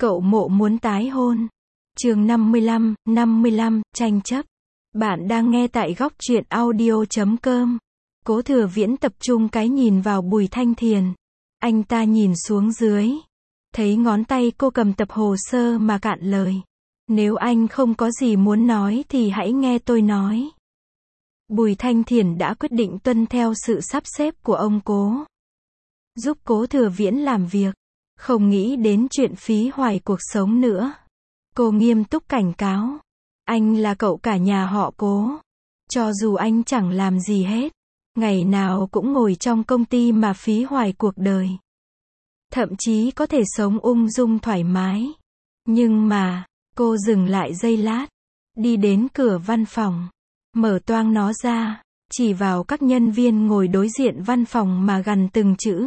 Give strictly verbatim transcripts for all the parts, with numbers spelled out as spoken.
Cậu Mộ muốn tái hôn. Chương năm mươi lăm, năm mươi lăm, tranh chấp. Bạn đang nghe tại góc truyện audio chấm com. Cố Thừa Viễn tập trung cái nhìn vào Bùi Thanh Thiền. Anh ta nhìn xuống dưới. Thấy ngón tay cô cầm tập hồ sơ mà cạn lời. Nếu anh không có gì muốn nói thì hãy nghe tôi nói. Bùi Thanh Thiền đã quyết định tuân theo sự sắp xếp của ông Cố. Giúp Cố Thừa Viễn làm việc. Không nghĩ đến chuyện phí hoài cuộc sống nữa. Cô nghiêm túc cảnh cáo. Anh là cậu cả nhà họ Cố. Cho dù anh chẳng làm gì hết. Ngày nào cũng ngồi trong công ty mà phí hoài cuộc đời. Thậm chí có thể sống ung dung thoải mái. Nhưng mà, cô dừng lại giây lát. Đi đến cửa văn phòng. Mở toang nó ra. Chỉ vào các nhân viên ngồi đối diện văn phòng mà gằn từng chữ.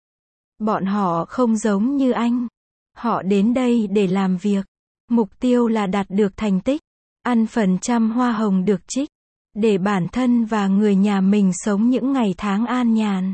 Bọn họ không giống như anh. Họ đến đây để làm việc. Mục tiêu là đạt được thành tích. Ăn phần trăm hoa hồng được trích. Để bản thân và người nhà mình sống những ngày tháng an nhàn.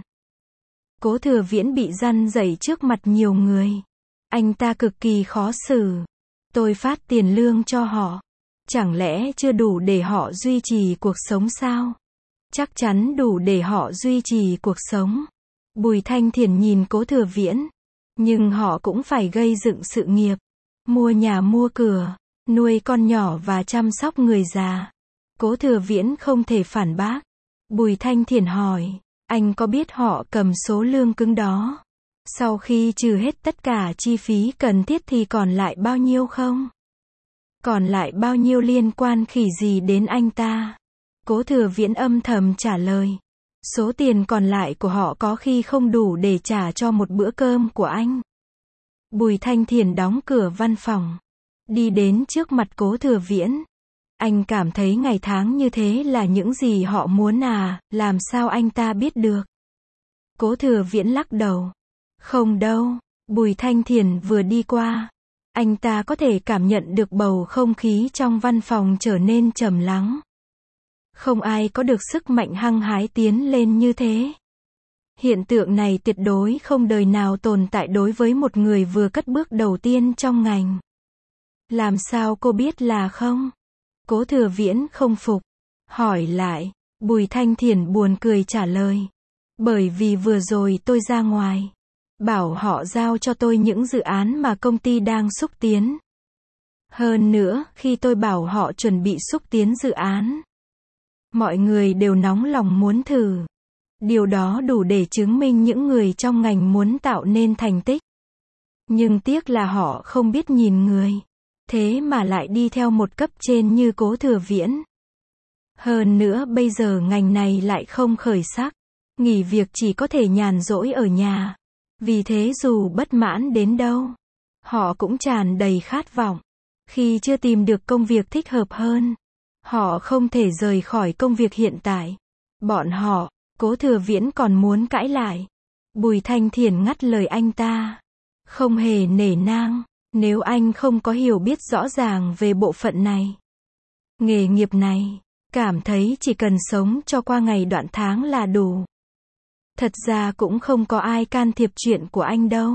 Cố Thừa Viễn bị răn dậy trước mặt nhiều người. Anh ta cực kỳ khó xử. Tôi phát tiền lương cho họ. Chẳng lẽ chưa đủ để họ duy trì cuộc sống sao? Chắc chắn đủ để họ duy trì cuộc sống. Bùi Thanh Thiền nhìn Cố Thừa Viễn. Nhưng họ cũng phải gây dựng sự nghiệp. Mua nhà mua cửa. Nuôi con nhỏ và chăm sóc người già. Cố Thừa Viễn không thể phản bác. Bùi Thanh Thiền hỏi. Anh có biết họ cầm số lương cứng đó. Sau khi trừ hết tất cả chi phí cần thiết thì còn lại bao nhiêu không? Còn lại bao nhiêu liên quan khỉ gì đến anh ta? Cố Thừa Viễn âm thầm trả lời. Số tiền còn lại của họ có khi không đủ để trả cho một bữa cơm của anh. Bùi Thanh Thiền đóng cửa văn phòng. Đi đến trước mặt Cố Thừa Viễn. Anh cảm thấy ngày tháng như thế là những gì họ muốn à, làm sao anh ta biết được? Cố Thừa Viễn lắc đầu. Không đâu, Bùi Thanh Thiền vừa đi qua. Anh ta có thể cảm nhận được bầu không khí trong văn phòng trở nên trầm lắng. Không ai có được sức mạnh hăng hái tiến lên như thế. Hiện tượng này tuyệt đối không đời nào tồn tại đối với một người vừa cất bước đầu tiên trong ngành. Làm sao cô biết là không? Cố Thừa Viễn không phục. Hỏi lại. Bùi Thanh Thiền buồn cười trả lời. Bởi vì vừa rồi tôi ra ngoài. Bảo họ giao cho tôi những dự án mà công ty đang xúc tiến. Hơn nữa, khi tôi bảo họ chuẩn bị xúc tiến dự án. Mọi người đều nóng lòng muốn thử. Điều đó đủ để chứng minh những người trong ngành muốn tạo nên thành tích. Nhưng tiếc là họ không biết nhìn người. Thế mà lại đi theo một cấp trên như Cố Thừa Viễn. Hơn nữa bây giờ ngành này lại không khởi sắc. Nghỉ việc chỉ có thể nhàn rỗi ở nhà. Vì thế dù bất mãn đến đâu, họ cũng tràn đầy khát vọng. Khi chưa tìm được công việc thích hợp hơn, họ không thể rời khỏi công việc hiện tại. Bọn họ, Cố Thừa Viễn còn muốn cãi lại. Bùi Thanh Thiền ngắt lời anh ta. Không hề nể nang, nếu anh không có hiểu biết rõ ràng về bộ phận này. Nghề nghiệp này, cảm thấy chỉ cần sống cho qua ngày đoạn tháng là đủ. Thật ra cũng không có ai can thiệp chuyện của anh đâu.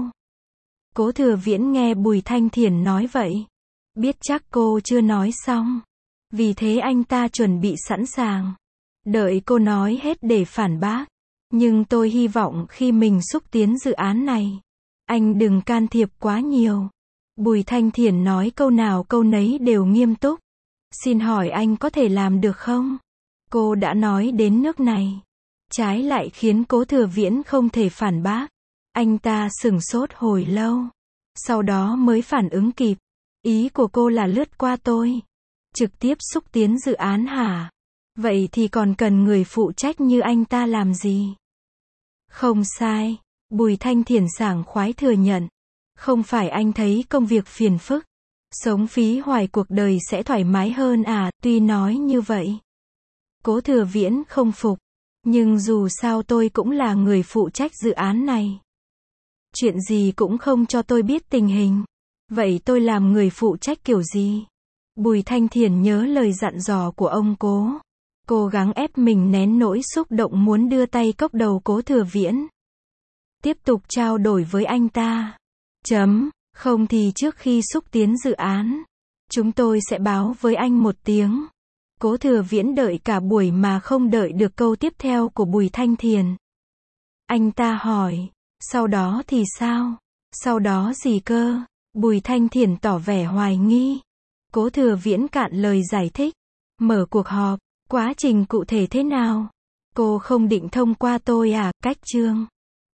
Cố Thừa Viễn nghe Bùi Thanh Thiền nói vậy. Biết chắc cô chưa nói xong. Vì thế anh ta chuẩn bị sẵn sàng. Đợi cô nói hết để phản bác. Nhưng tôi hy vọng khi mình xúc tiến dự án này, anh đừng can thiệp quá nhiều. Bùi Thanh Thiền nói câu nào câu nấy đều nghiêm túc. Xin hỏi anh có thể làm được không? Cô đã nói đến nước này. Trái lại khiến Cố Thừa Viễn không thể phản bác. Anh ta sửng sốt hồi lâu. Sau đó mới phản ứng kịp. Ý của cô là lướt qua tôi. Trực tiếp xúc tiến dự án hả? Vậy thì còn cần người phụ trách như anh ta làm gì? Không sai. Bùi Thanh Thiền sảng khoái thừa nhận. Không phải anh thấy công việc phiền phức. Sống phí hoài cuộc đời sẽ thoải mái hơn à? Tuy nói như vậy. Cố Thừa Viễn không phục. Nhưng dù sao tôi cũng là người phụ trách dự án này. Chuyện gì cũng không cho tôi biết tình hình. Vậy tôi làm người phụ trách kiểu gì? Bùi Thanh Thiền nhớ lời dặn dò của ông Cố. Cố gắng ép mình nén nỗi xúc động muốn đưa tay cốc đầu Cố Thừa Viễn. Tiếp tục trao đổi với anh ta. Chấm. Không thì trước khi xúc tiến dự án, chúng tôi sẽ báo với anh một tiếng. Cố Thừa Viễn đợi cả buổi mà không đợi được câu tiếp theo của Bùi Thanh Thiền. Anh ta hỏi, sau đó thì sao? Sau đó gì cơ? Bùi Thanh Thiền tỏ vẻ hoài nghi. Cố Thừa Viễn cạn lời giải thích. Mở cuộc họp, quá trình cụ thể thế nào? Cô không định thông qua tôi à, cách chương.